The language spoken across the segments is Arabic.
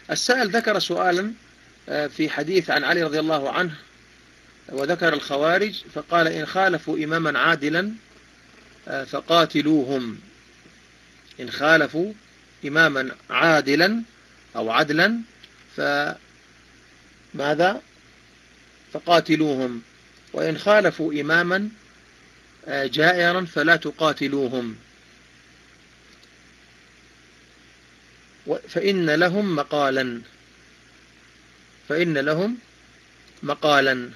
السائل ذكر سؤالا في حديث عن علي رضي الله عنه، وذكر الخوارج فقال: إن خالفوا إماما عادلا فقاتلوهم. إن خالفوا إماما عادلا أو عدلا فماذا؟ فقاتلوهم. وإن خالفوا إماما جائرا فلا تقاتلوهم، فإن لهم مقالا. فإن لهم مقالا.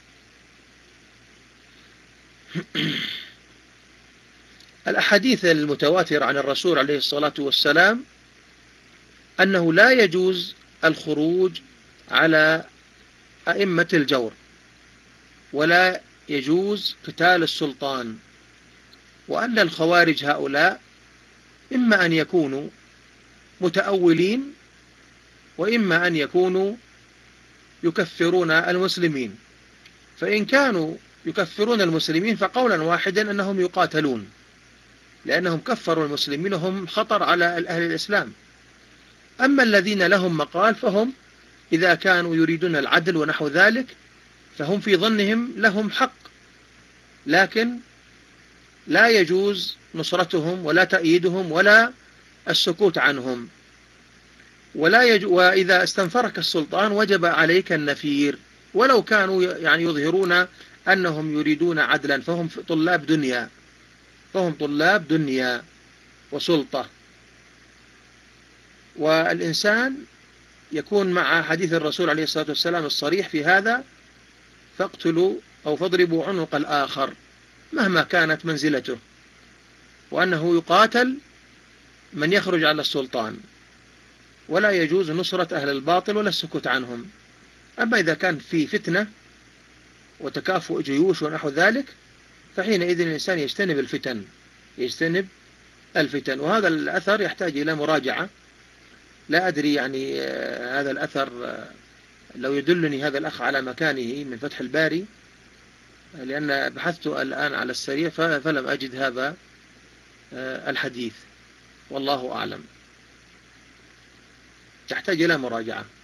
الأحاديث المتواترة عن الرسول عليه الصلاة والسلام أنه لا يجوز الخروج على أئمة الجور، ولا يجوز قتال السلطان، وأن الخوارج هؤلاء إما أن يكونوا متأولين، وإما أن يكونوا يكفرون المسلمين. فإن كانوا يكفرون المسلمين فقولا واحدا أنهم يقاتلون، لأنهم كفروا المسلمين وهم خطر على أهل الإسلام. أما الذين لهم مقال فهم إذا كانوا يريدون العدل ونحو ذلك فهم في ظنهم لهم حق، لكن لا يجوز نصرتهم ولا تأييدهم ولا السكوت عنهم. وإذا استنفرك السلطان وجب عليك النفير، ولو كانوا يعني يظهرون أنهم يريدون عدلا، فهم طلاب دنيا، فهم طلاب دنيا وسلطة. والإنسان يكون مع حديث الرسول عليه الصلاة والسلام الصريح في هذا: فاقتلوا أو فاضربوا عنق الآخر مهما كانت منزلته، وأنه يقاتل من يخرج على السلطان، ولا يجوز نصرة أهل الباطل ولا السكوت عنهم. أما إذا كان في فتنة وتكافؤ جيوش ونحو ذلك فحينئذ الإنسان يجتنب الفتن، يجتنب الفتن. وهذا الأثر يحتاج إلى مراجعة، لا أدري يعني هذا الأثر لو يدلني هذا الأخ على مكانه من فتح الباري، لأن بحثت الآن على السريع فلم أجد هذا الحديث، والله أعلم، تحتاج إلى مراجعة.